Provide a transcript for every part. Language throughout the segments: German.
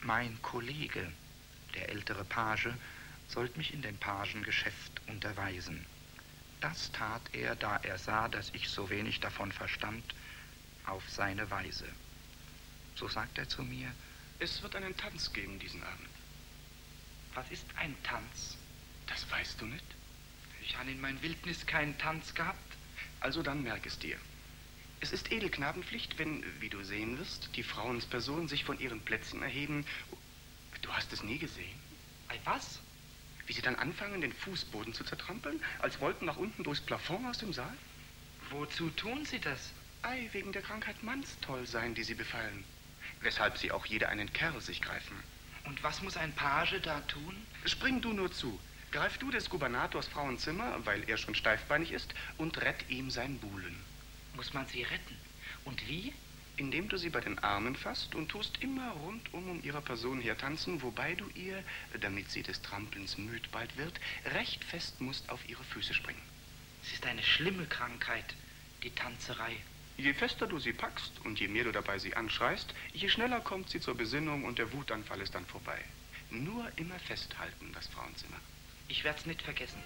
Mein Kollege, der ältere Page, sollte mich in dem Pagengeschäft unterweisen. Das tat er, da er sah, dass ich so wenig davon verstand, auf seine Weise. So sagt er zu mir: Es wird einen Tanz geben diesen Abend. Was ist ein Tanz? Das weißt du nicht? Ich habe in meiner Wildnis keinen Tanz gehabt. Also dann merk es dir. Es ist Edelknabenpflicht, wenn, wie du sehen wirst, die Frauenspersonen sich von ihren Plätzen erheben. Du hast es nie gesehen? Ei, was? Wie sie dann anfangen, den Fußboden zu zertrampeln, als wollten nach unten durchs Plafond aus dem Saal? Wozu tun sie das? Ei, wegen der Krankheit Mannstollsein, die sie befallen. Weshalb sie auch jeder einen Kerl sich greifen. Und was muss ein Page da tun? Spring du nur zu. Greif du des Gubernators Frauenzimmer, weil er schon steifbeinig ist, und rett ihm sein Buhlen. Muss man sie retten? Und wie? Indem du sie bei den Armen fasst und tust immer rundum um ihrer Person her tanzen, wobei du ihr, damit sie des Trampelns müd bald wird, recht fest musst auf ihre Füße springen. Es ist eine schlimme Krankheit, die Tanzerei. Je fester du sie packst und je mehr du dabei sie anschreist, je schneller kommt sie zur Besinnung und der Wutanfall ist dann vorbei. Nur immer festhalten, das Frauenzimmer. Ich werd's nicht vergessen.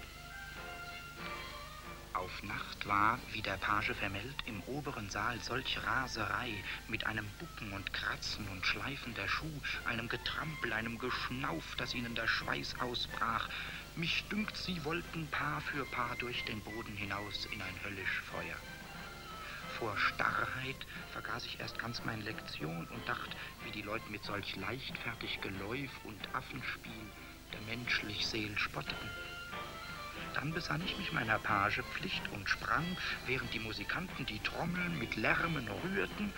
Auf Nacht war, wie der Page vermeldet, im oberen Saal solch Raserei mit einem Bucken und Kratzen und Schleifen der Schuh, einem Getrampel, einem Geschnauf, dass ihnen der Schweiß ausbrach. Mich dünkt, sie wollten Paar für Paar durch den Boden hinaus in ein höllisch Feuer. Vor Starrheit vergaß ich erst ganz meine Lektion und dachte, wie die Leute mit solch leichtfertig Geläuf und Affenspiel der menschlich Seel spotteten. Dann besann ich mich meiner Pagepflicht und sprang, während die Musikanten die Trommeln mit Lärmen rührten,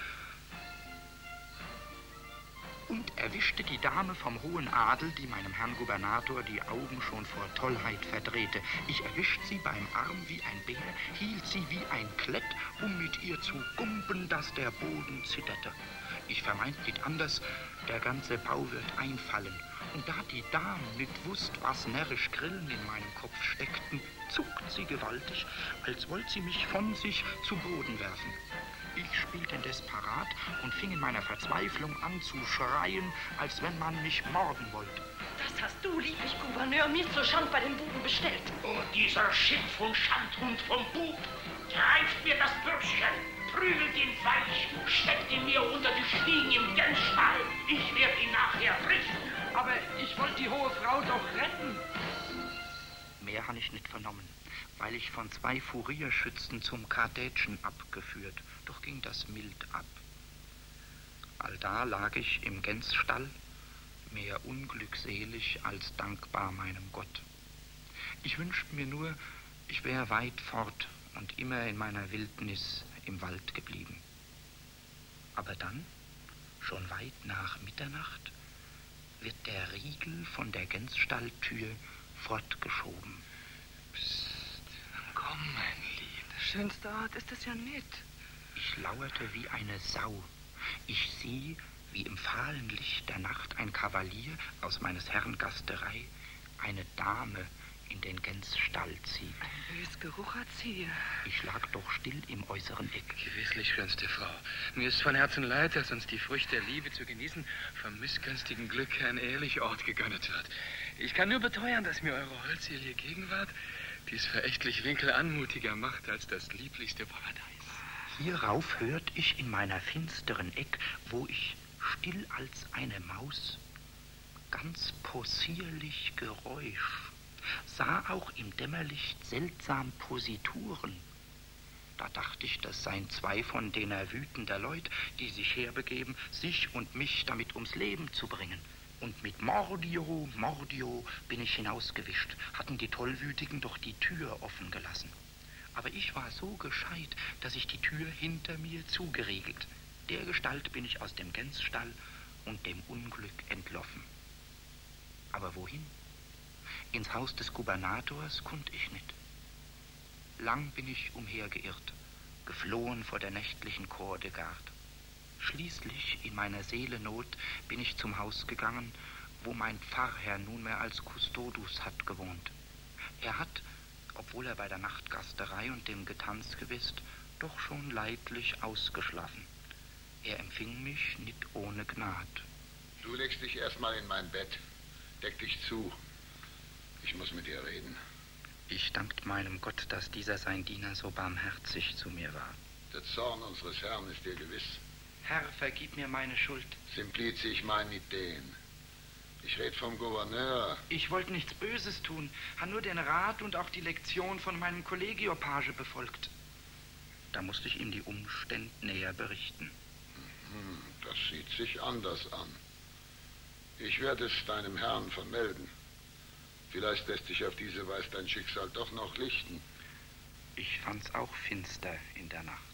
und erwischte die Dame vom hohen Adel, die meinem Herrn Gubernator die Augen schon vor Tollheit verdrehte. Ich erwischte sie beim Arm wie ein Bär, hielt sie wie ein Klett, um mit ihr zu gumpen, dass der Boden zitterte. Ich vermeint nicht anders, der ganze Bau wird einfallen. Und da die Dame nicht wusst, was närrisch Grillen in meinem Kopf steckten, zuckt sie gewaltig, als wollte sie mich von sich zu Boden werfen. Ich spielte indes parat und fing in meiner Verzweiflung an zu schreien, als wenn man mich morden wollte. Das hast du, lieblich Gouverneur, mir zur Schand bei den Buben bestellt. Oh, dieser Schimpf- und Schandhund vom Bub greift mir das Bürschchen, prügelt ihn weich, steckt ihn mir unter die Stiegen im Gänstall. Ich werde ihn nachher richten. Aber ich wollte die hohe Frau doch retten. Mehr habe ich nicht vernommen, weil ich von 2 Furierschützen zum Kardätschen abgeführt. Doch ging das mild ab. Allda lag ich im Gänsstall, mehr unglückselig als dankbar meinem Gott. Ich wünschte mir nur, ich wäre weit fort und immer in meiner Wildnis im Wald geblieben. Aber dann, schon weit nach Mitternacht, wird der Riegel von der Gänsstalltür fortgeschoben. Psst, komm, mein Lieb. Schönster Ort ist es ja nicht. Ich lauerte wie eine Sau. Ich sieh, wie im fahlen Licht der Nacht ein Kavalier aus meines Herrn Gasterei eine Dame in den Gänsstall zieht. Ein bös Geruch hat sie. Ich lag doch still im äußeren Eck. Gewisslich, schönste Frau. Mir ist von Herzen leid, dass uns die Früchte der Liebe zu genießen vom missgünstigen Glück ein ehrlicher Ort gegönnet wird. Ich kann nur beteuern, dass mir eure holdselige Gegenwart dies verächtlich Winkel anmutiger macht als das lieblichste Paradies. Hierauf hört ich in meiner finsteren Eck, wo ich still als eine Maus, ganz possierlich Geräusch, sah auch im Dämmerlicht seltsam Posituren. Da dachte ich, das seien 2 von dener wütender Leut, die sich herbegeben, sich und mich damit ums Leben zu bringen. Und mit Mordio, Mordio bin ich hinausgewischt, hatten die Tollwütigen doch die Tür offen gelassen. Aber ich war so gescheit, dass ich die Tür hinter mir zugeriegelt. Dergestalt bin ich aus dem Gänsstall und dem Unglück entloffen. Aber wohin? Ins Haus des Gubernators konnt ich nicht. Lang bin ich umhergeirrt, geflohen vor der nächtlichen Cour de Garde. Schließlich, in meiner Seelennot, bin ich zum Haus gegangen, wo mein Pfarrherr nunmehr als Custodus hat gewohnt. Er hat, obwohl er bei der Nachtgasterei und dem Getanz gewist, doch schon leidlich ausgeschlafen. Er empfing mich nicht ohne Gnad. Du legst dich erstmal in mein Bett. Deck dich zu. Ich muss mit dir reden. Ich dankt meinem Gott, dass dieser sein Diener so barmherzig zu mir war. Der Zorn unseres Herrn ist dir gewiss. Herr, vergib mir meine Schuld. Simplici, ich meine Ideen. Ich rede vom Gouverneur. Ich wollte nichts Böses tun, habe nur den Rat und auch die Lektion von meinem Kollegiopage befolgt. Da musste ich ihm die Umstände näher berichten. Das sieht sich anders an. Ich werde es deinem Herrn vermelden. Vielleicht lässt sich auf diese Weise dein Schicksal doch noch lichten. Ich fand's auch finster in der Nacht.